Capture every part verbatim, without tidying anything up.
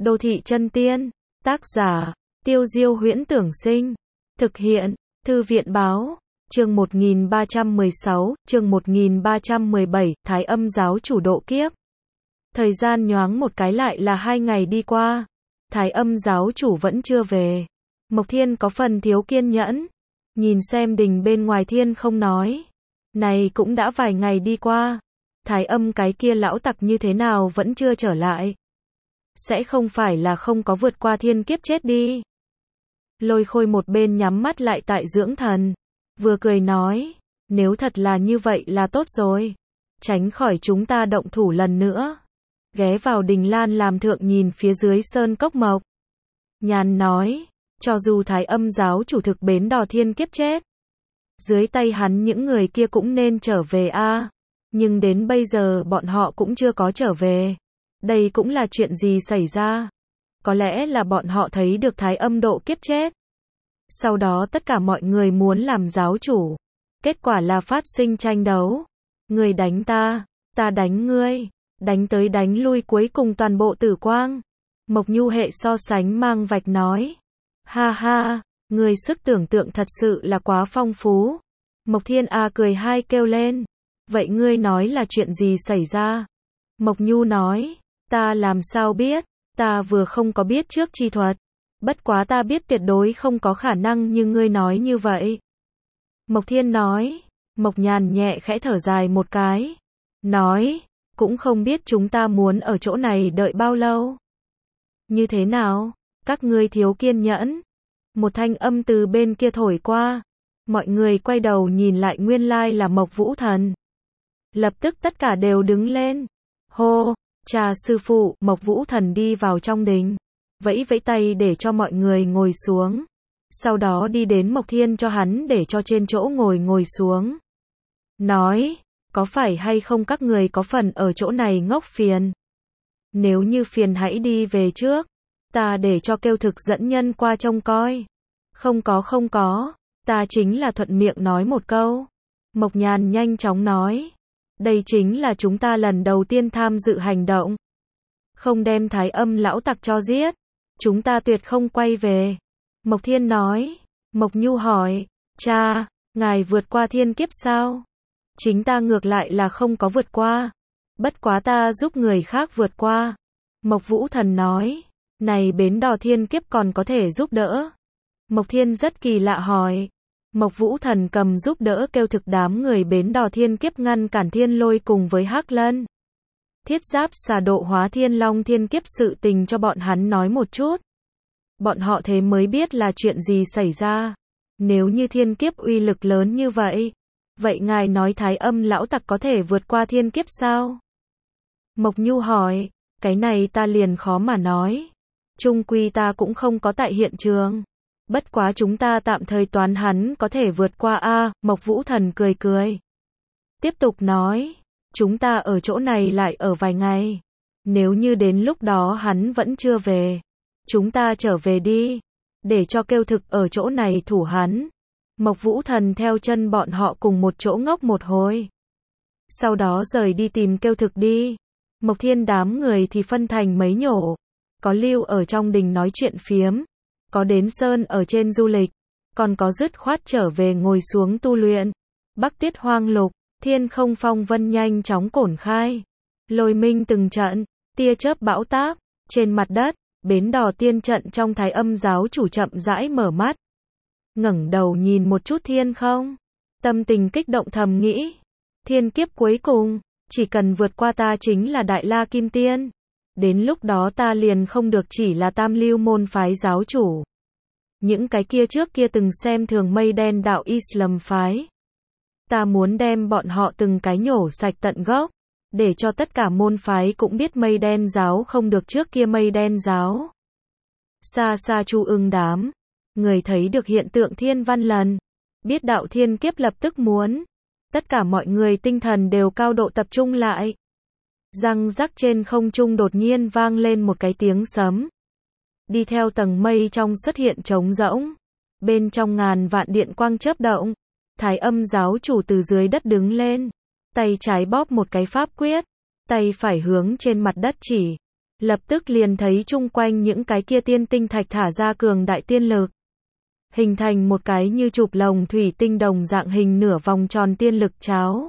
Đô thị chân tiên, tác giả, Tiêu Diêu Huyễn Tưởng Sinh, thực hiện, Thư viện báo, chương một nghìn ba trăm mười sáu, chương một nghìn ba trăm mười bảy, Thái Âm giáo chủ độ kiếp. Thời gian nhoáng một cái lại là hai ngày đi qua, Thái Âm giáo chủ vẫn chưa về. Mộc Thiên có phần thiếu kiên nhẫn, nhìn xem đình bên ngoài thiên không nói. Này cũng đã vài ngày đi qua, Thái Âm cái kia lão tặc như thế nào vẫn chưa trở lại. Sẽ không phải là không có vượt qua thiên kiếp chết đi. Lôi Khôi một bên nhắm mắt lại tại dưỡng thần, vừa cười nói, nếu thật là như vậy là tốt rồi, tránh khỏi chúng ta động thủ lần nữa. Ghé vào đình lan làm thượng nhìn phía dưới sơn cốc mộc nhàn nói, cho dù Thái Âm giáo chủ thực bến đò thiên kiếp chết, dưới tay hắn những người kia cũng nên trở về a, à. Nhưng đến bây giờ bọn họ cũng chưa có trở về. Đây cũng là chuyện gì xảy ra? Có lẽ là bọn họ thấy được Thái Âm độ kiếp chết. Sau đó tất cả mọi người muốn làm giáo chủ. Kết quả là phát sinh tranh đấu. Ngươi đánh ta, ta đánh ngươi, đánh tới đánh lui cuối cùng toàn bộ tử quang. Mộc Nhu hệ so sánh mang vạch nói. Ha ha, ngươi sức tưởng tượng thật sự là quá phong phú. Mộc Thiên A cười hai kêu lên. Vậy ngươi nói là chuyện gì xảy ra? Mộc Nhu nói. Ta làm sao biết, ta vừa không có biết trước chi thuật. Bất quá ta biết tuyệt đối không có khả năng như ngươi nói như vậy. Mộc Thiên nói. Mộc Nhàn nhẹ khẽ thở dài một cái. Nói, cũng không biết chúng ta muốn ở chỗ này đợi bao lâu. Như thế nào, các ngươi thiếu kiên nhẫn. Một thanh âm từ bên kia thổi qua. Mọi người quay đầu nhìn lại nguyên lai là Mộc Vũ Thần. Lập tức tất cả đều đứng lên. Hô! Cha sư phụ, Mộc Vũ Thần đi vào trong đình, vẫy vẫy tay để cho mọi người ngồi xuống. Sau đó đi đến Mộc Thiên cho hắn để cho trên chỗ ngồi ngồi xuống. Nói, có phải hay không các người có phần ở chỗ này ngốc phiền? Nếu như phiền hãy đi về trước, ta để cho kêu thực dẫn nhân qua trông coi. Không có không có, ta chính là thuận miệng nói một câu. Mộc Nhàn nhanh chóng nói. Đây chính là chúng ta lần đầu tiên tham dự hành động. Không đem Thái Âm lão tặc cho giết, chúng ta tuyệt không quay về. Mộc Thiên nói. Mộc Nhu hỏi, cha, ngài vượt qua thiên kiếp sao? Chính ta ngược lại là không có vượt qua. Bất quá ta giúp người khác vượt qua. Mộc Vũ Thần nói, này bến đò thiên kiếp còn có thể giúp đỡ. Mộc Thiên rất kỳ lạ hỏi. Mộc Vũ Thần cầm giúp đỡ kêu thực đám người bến đò thiên kiếp ngăn cản Thiên Lôi cùng với Hắc Lân. Thiết Giáp xà độ hóa Thiên Long thiên kiếp sự tình cho bọn hắn nói một chút. Bọn họ thế mới biết là chuyện gì xảy ra. Nếu như thiên kiếp uy lực lớn như vậy, vậy ngài nói Thái Âm lão tặc có thể vượt qua thiên kiếp sao? Mộc Nhu hỏi, cái này ta liền khó mà nói. Chung quy ta cũng không có tại hiện trường. Bất quá chúng ta tạm thời toán hắn có thể vượt qua a, Mộc Vũ Thần cười cười. Tiếp tục nói, chúng ta ở chỗ này lại ở vài ngày. Nếu như đến lúc đó hắn vẫn chưa về, chúng ta trở về đi, để cho kêu thực ở chỗ này thủ hắn. Mộc Vũ Thần theo chân bọn họ cùng một chỗ ngốc một hồi. Sau đó rời đi tìm kêu thực đi. Mộc Thiên đám người thì phân thành mấy nhổ. Có lưu ở trong đình nói chuyện phiếm. Có đến sơn ở trên du lịch, còn có dứt khoát trở về ngồi xuống tu luyện. Bắc Tiết hoang lục, thiên không phong vân nhanh chóng cổn khai. Lôi minh từng trận, tia chớp bão táp, trên mặt đất, bến đò tiên trận trong Thái Âm giáo chủ chậm rãi mở mắt. Ngẩng đầu nhìn một chút thiên không, tâm tình kích động thầm nghĩ. Thiên kiếp cuối cùng, chỉ cần vượt qua ta chính là Đại La Kim Tiên. Đến lúc đó ta liền không được chỉ là tam lưu môn phái giáo chủ. Những cái kia trước kia từng xem thường mây đen đạo Islam phái. Ta muốn đem bọn họ từng cái nhổ sạch tận gốc. Để cho tất cả môn phái cũng biết mây đen giáo không được trước kia mây đen giáo. Xa xa Chu Ưng đám. Người thấy được hiện tượng thiên văn lần. Biết đạo thiên kiếp lập tức muốn. Tất cả mọi người tinh thần đều cao độ tập trung lại. Răng rắc trên không trung đột nhiên vang lên một cái tiếng sấm. Đi theo tầng mây trong xuất hiện trống rỗng. Bên trong ngàn vạn điện quang chớp động. Thái Âm giáo chủ từ dưới đất đứng lên. Tay trái bóp một cái pháp quyết. Tay phải hướng trên mặt đất chỉ. lập tức liền thấy chung quanh những cái kia tiên tinh thạch thả ra cường đại tiên lực. Hình thành một cái như chụp lồng thủy tinh đồng dạng hình nửa vòng tròn tiên lực cháo.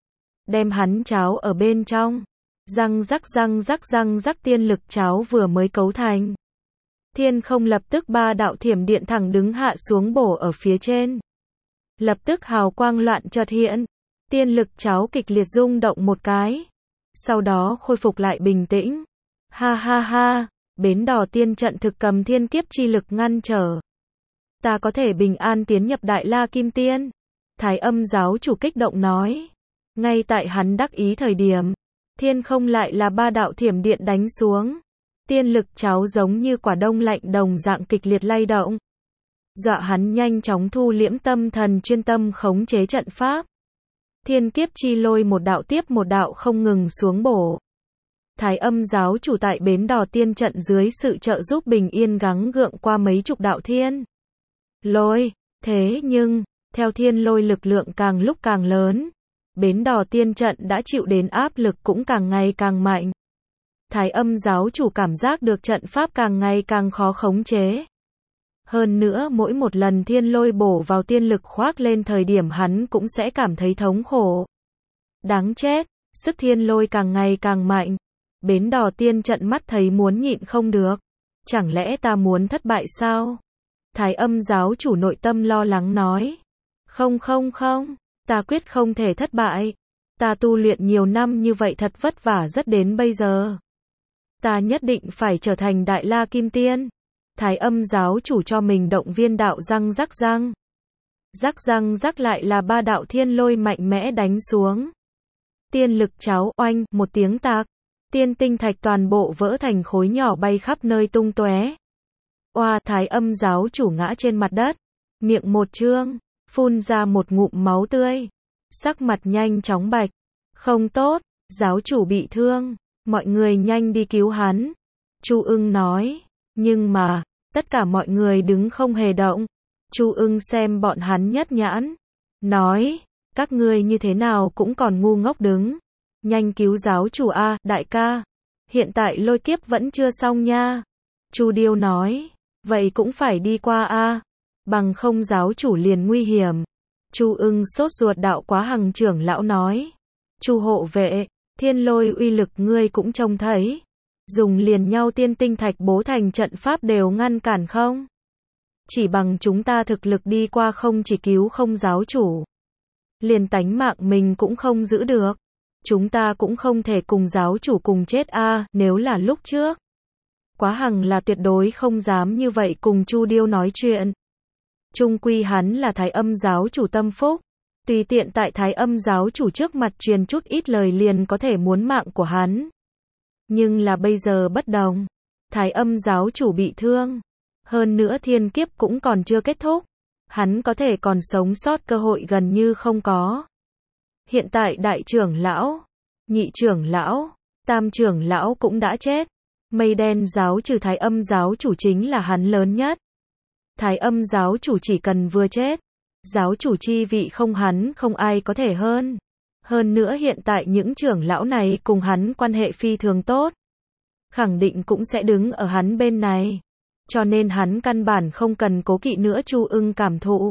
Đem hắn cháo ở bên trong. Răng rắc răng rắc răng rắc tiên lực cháo vừa mới cấu thành. Thiên không lập tức ba đạo thiểm điện thẳng đứng hạ xuống bổ ở phía trên. Lập tức hào quang loạn chợt hiện. Tiên lực cháo kịch liệt rung động một cái. Sau đó khôi phục lại bình tĩnh. Ha ha ha, bến đò tiên trận thực cầm thiên kiếp chi lực ngăn trở. Ta có thể bình an tiến nhập Đại La Kim Tiên. Thái Âm giáo chủ kích động nói. Ngay tại hắn đắc ý thời điểm, thiên không lại là ba đạo thiểm điện đánh xuống. Tiên lực cháo giống như quả đông lạnh đồng dạng kịch liệt lay động. Dọa hắn nhanh chóng thu liễm tâm thần chuyên tâm khống chế trận pháp. Thiên kiếp chi lôi một đạo tiếp một đạo không ngừng xuống bổ. Thái Âm giáo chủ tại bến đò tiên trận dưới sự trợ giúp bình yên gắng gượng qua mấy chục đạo thiên lôi. Thế nhưng, theo thiên lôi lực lượng càng lúc càng lớn, bến đò tiên trận đã chịu đến áp lực cũng càng ngày càng mạnh. Thái Âm giáo chủ cảm giác được trận pháp càng ngày càng khó khống chế. Hơn nữa mỗi một lần thiên lôi bổ vào tiên lực khoác lên thời điểm hắn cũng sẽ cảm thấy thống khổ. Đáng chết, sức thiên lôi càng ngày càng mạnh. Bến đò tiên trận mắt thấy muốn nhịn không được. Chẳng lẽ ta muốn thất bại sao? Thái Âm giáo chủ nội tâm lo lắng nói. Không không không, ta quyết không thể thất bại. Ta tu luyện nhiều năm như vậy thật vất vả rất đến bây giờ. Ta nhất định phải trở thành Đại La Kim Tiên. Thái Âm giáo chủ cho mình động viên đạo răng rắc răng. Rắc răng rắc lại là ba đạo thiên lôi mạnh mẽ đánh xuống. Tiên lực cháo oanh, một tiếng tạc. Tiên tinh thạch toàn bộ vỡ thành khối nhỏ bay khắp nơi tung tóe. Oa, Thái Âm giáo chủ ngã trên mặt đất. Miệng một trương, phun ra một ngụm máu tươi. Sắc mặt nhanh chóng bạch. Không tốt, giáo chủ bị thương. Mọi người nhanh đi cứu hắn. Chu Ưng nói. Nhưng mà, tất cả mọi người đứng không hề động. Chu Ưng xem bọn hắn nhất nhãn. Nói, các ngươi như thế nào cũng còn ngu ngốc đứng. Nhanh cứu giáo chủ a, đại ca. Hiện tại lôi kiếp vẫn chưa xong nha. Chu Điêu nói, vậy cũng phải đi qua a, bằng không giáo chủ liền nguy hiểm. Chu Ưng sốt ruột đạo Quá Hằng trưởng lão nói. Chu hộ vệ, thiên lôi uy lực ngươi cũng trông thấy. Dùng liền nhau tiên tinh thạch bố thành trận pháp đều ngăn cản không? Chỉ bằng chúng ta thực lực đi qua không chỉ cứu không giáo chủ. Liền tánh mạng mình cũng không giữ được. Chúng ta cũng không thể cùng giáo chủ cùng chết a, nếu là lúc trước. Quá Hằng là tuyệt đối không dám như vậy cùng Chu Điêu nói chuyện. Chung quy hắn là Thái Âm giáo chủ tâm phúc. Tùy tiện tại Thái Âm giáo chủ trước mặt truyền chút ít lời liền có thể muốn mạng của hắn. Nhưng là bây giờ bất đồng. Thái Âm giáo chủ bị thương. Hơn nữa thiên kiếp cũng còn chưa kết thúc. Hắn có thể còn sống sót cơ hội gần như không có. Hiện tại đại trưởng lão, nhị trưởng lão, tam trưởng lão cũng đã chết. Mây đen giáo trừ Thái Âm giáo chủ chính là hắn lớn nhất. Thái Âm giáo chủ chỉ cần vừa chết, giáo chủ chi vị không hắn không ai có thể hơn. Hơn nữa hiện tại những trưởng lão này cùng hắn quan hệ phi thường tốt. Khẳng định cũng sẽ đứng ở hắn bên này. Cho nên hắn căn bản không cần cố kỵ nữa Chu Ưng cảm thụ.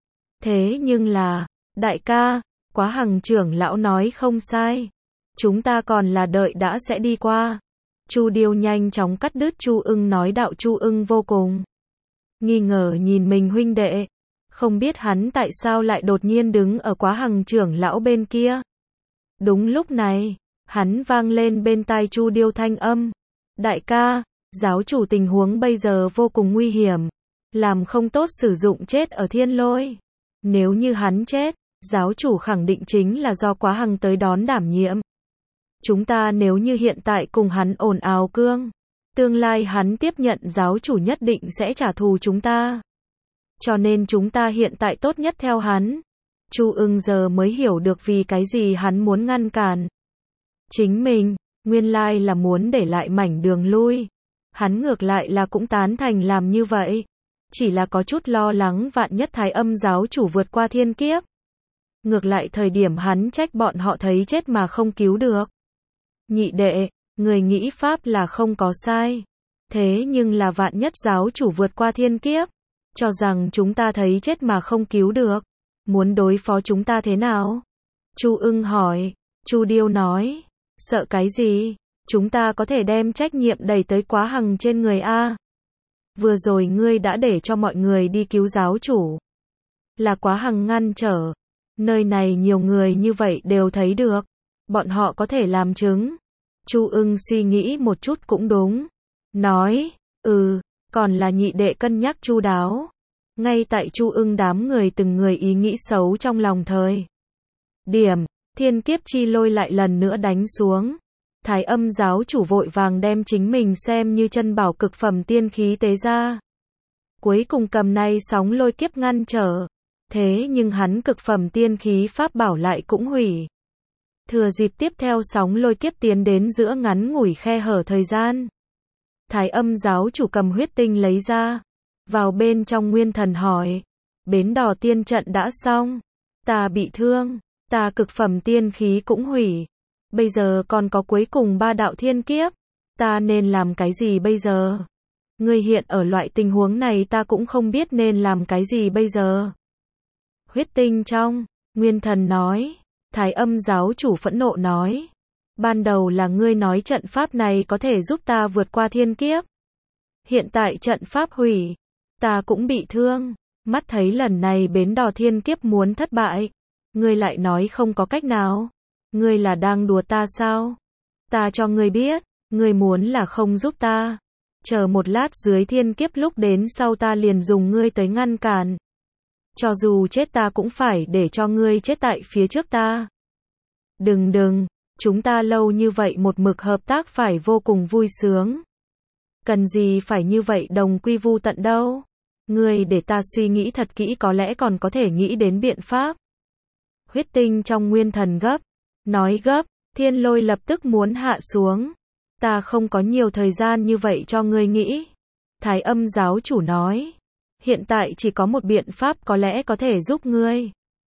Thế nhưng là, đại ca, Quá Hằng trưởng lão nói không sai. Chúng ta còn là đợi đã sẽ đi qua. Chu Điêu nhanh chóng cắt đứt Chu Ưng nói đạo. Chu Ưng vô cùng nghi ngờ nhìn mình huynh đệ. Không biết hắn tại sao lại đột nhiên đứng ở Quá Hằng trưởng lão bên kia. Đúng lúc này, hắn vang lên bên tai Chu Điêu thanh âm. Đại ca, giáo chủ tình huống bây giờ vô cùng nguy hiểm. Làm không tốt sử dụng chết ở thiên lôi. Nếu như hắn chết, giáo chủ khẳng định chính là do Quá Hằng tới đón đảm nhiệm. Chúng ta nếu như hiện tại cùng hắn ồn ào cương, tương lai hắn tiếp nhận giáo chủ nhất định sẽ trả thù chúng ta. Cho nên chúng ta hiện tại tốt nhất theo hắn. Chu Ưng giờ mới hiểu được vì cái gì hắn muốn ngăn cản chính mình, nguyên lai là muốn để lại mảnh đường lui. Hắn ngược lại là cũng tán thành làm như vậy. Chỉ là có chút lo lắng vạn nhất Thái Âm giáo chủ vượt qua thiên kiếp. Ngược lại thời điểm hắn trách bọn họ thấy chết mà không cứu được. Nhị đệ, Người nghĩ pháp là không có sai. Thế nhưng là vạn nhất giáo chủ vượt qua thiên kiếp, cho rằng chúng ta thấy chết mà không cứu được, muốn đối phó chúng ta thế nào? Chu Ưng hỏi. Chu Điêu nói, sợ cái gì? Chúng ta có thể đem trách nhiệm đẩy tới Quá Hằng trên người a. Vừa rồi ngươi đã để cho mọi người đi cứu giáo chủ. Là Quá Hằng ngăn trở. Nơi này nhiều người như vậy đều thấy được. Bọn họ có thể làm chứng. Chu Ưng suy nghĩ một chút cũng đúng. Nói, ừ, còn là nhị đệ cân nhắc chu đáo. Ngay tại Chu Ưng đám người từng người ý nghĩ xấu trong lòng thời điểm, thiên kiếp chi lôi lại lần nữa đánh xuống. Thái Âm giáo chủ vội vàng đem chính mình xem như chân bảo cực phẩm tiên khí tế ra. Cuối cùng cầm này sóng lôi kiếp ngăn trở. Thế nhưng hắn cực phẩm tiên khí pháp bảo lại cũng hủy. Thừa dịp tiếp theo sóng lôi kiếp tiến đến giữa ngắn ngủi khe hở thời gian. Thái Âm giáo chủ cầm huyết tinh lấy ra. Vào bên trong Nguyên Thần hỏi. Bến đò tiên trận đã xong. Ta bị thương. Ta cực phẩm tiên khí cũng hủy. Bây giờ còn có cuối cùng ba đạo thiên kiếp. Ta nên làm cái gì bây giờ? Ngươi hiện ở loại tình huống này ta cũng không biết nên làm cái gì bây giờ. Huyết tinh trong. Nguyên Thần nói. Thái Âm giáo chủ phẫn nộ nói. Ban đầu là ngươi nói trận pháp này có thể giúp ta vượt qua thiên kiếp. Hiện tại trận pháp hủy. Ta cũng bị thương. Mắt thấy lần này bến đò thiên kiếp muốn thất bại. Ngươi lại nói không có cách nào. Ngươi là đang đùa ta sao? Ta cho ngươi biết. Ngươi muốn là không giúp ta. Chờ một lát dưới thiên kiếp lúc đến sau ta liền dùng ngươi tới ngăn cản. Cho dù chết ta cũng phải để cho ngươi chết tại phía trước ta. Đừng đừng. Chúng ta lâu như vậy một mực hợp tác phải vô cùng vui sướng. Cần gì phải như vậy đồng quy vu tận đâu. Ngươi để ta suy nghĩ thật kỹ có lẽ còn có thể nghĩ đến biện pháp. Huyết tinh trong Nguyên Thần gấp. Nói gấp, thiên lôi lập tức muốn hạ xuống. Ta không có nhiều thời gian như vậy cho ngươi nghĩ. Thái Âm giáo chủ nói. Hiện tại chỉ có một biện pháp có lẽ có thể giúp ngươi.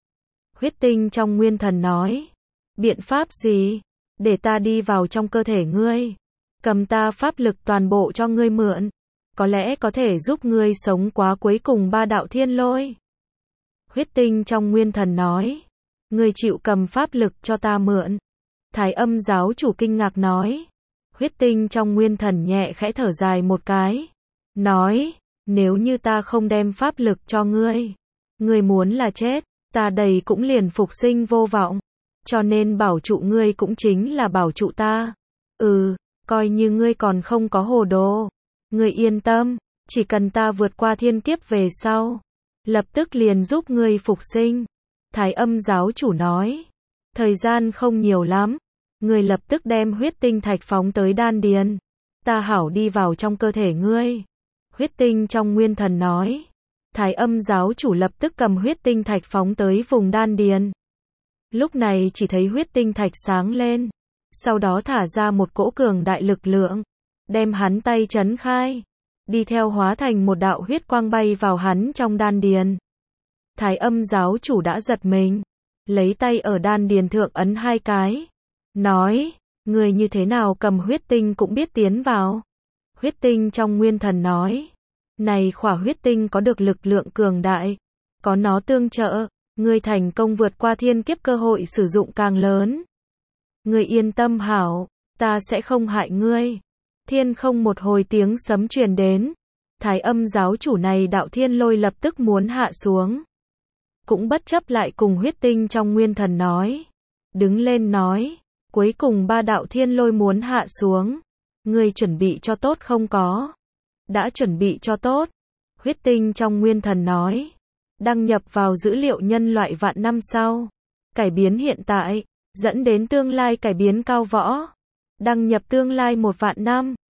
Huyết tinh trong Nguyên Thần nói. Biện pháp gì? Để ta đi vào trong cơ thể ngươi. Cầm ta pháp lực toàn bộ cho ngươi mượn. Có lẽ có thể giúp ngươi sống quá cuối cùng ba đạo thiên lôi. Huyết tinh trong Nguyên Thần nói. Ngươi chịu cầm pháp lực cho ta mượn. Thái Âm giáo chủ kinh ngạc nói. Huyết tinh trong Nguyên Thần nhẹ khẽ thở dài một cái. Nói, nếu như ta không đem pháp lực cho ngươi. Ngươi muốn là chết, ta đầy cũng liền phục sinh vô vọng. Cho nên bảo trụ ngươi cũng chính là bảo trụ ta. Ừ, coi như ngươi còn không có hồ đồ. Ngươi yên tâm, chỉ cần ta vượt qua thiên kiếp về sau. Lập tức liền giúp ngươi phục sinh. Thái Âm giáo chủ nói. Thời gian không nhiều lắm. Ngươi lập tức đem huyết tinh thạch phóng tới đan điền. Ta hảo đi vào trong cơ thể ngươi. Huyết tinh trong Nguyên Thần nói. Thái Âm giáo chủ lập tức cầm huyết tinh thạch phóng tới vùng đan điền. Lúc này chỉ thấy huyết tinh thạch sáng lên. Sau đó thả ra một cỗ cường đại lực lượng. Đem hắn tay chấn khai. Đi theo hóa thành một đạo huyết quang bay vào hắn trong đan điền. Thái Âm giáo chủ đã giật mình. Lấy tay ở đan điền thượng ấn hai cái. Nói, người như thế nào cầm huyết tinh cũng biết tiến vào. Huyết tinh trong Nguyên Thần nói. Này khỏa huyết tinh có được lực lượng cường đại. Có nó tương trợ. Ngươi thành công vượt qua thiên kiếp cơ hội sử dụng càng lớn. Ngươi yên tâm hảo. Ta sẽ không hại ngươi. Thiên không một hồi tiếng sấm truyền đến. Thái Âm giáo chủ này đạo thiên lôi lập tức muốn hạ xuống. Cũng bất chấp lại cùng huyết tinh trong Nguyên Thần nói. Đứng lên nói. Cuối cùng ba đạo thiên lôi muốn hạ xuống. Ngươi chuẩn bị cho tốt không có? Đã chuẩn bị cho tốt. Huyết tinh trong Nguyên Thần nói. Đăng nhập vào dữ liệu nhân loại vạn năm sau. Cải biến hiện tại. Dẫn đến tương lai cải biến cao võ. Đăng nhập tương lai một vạn năm.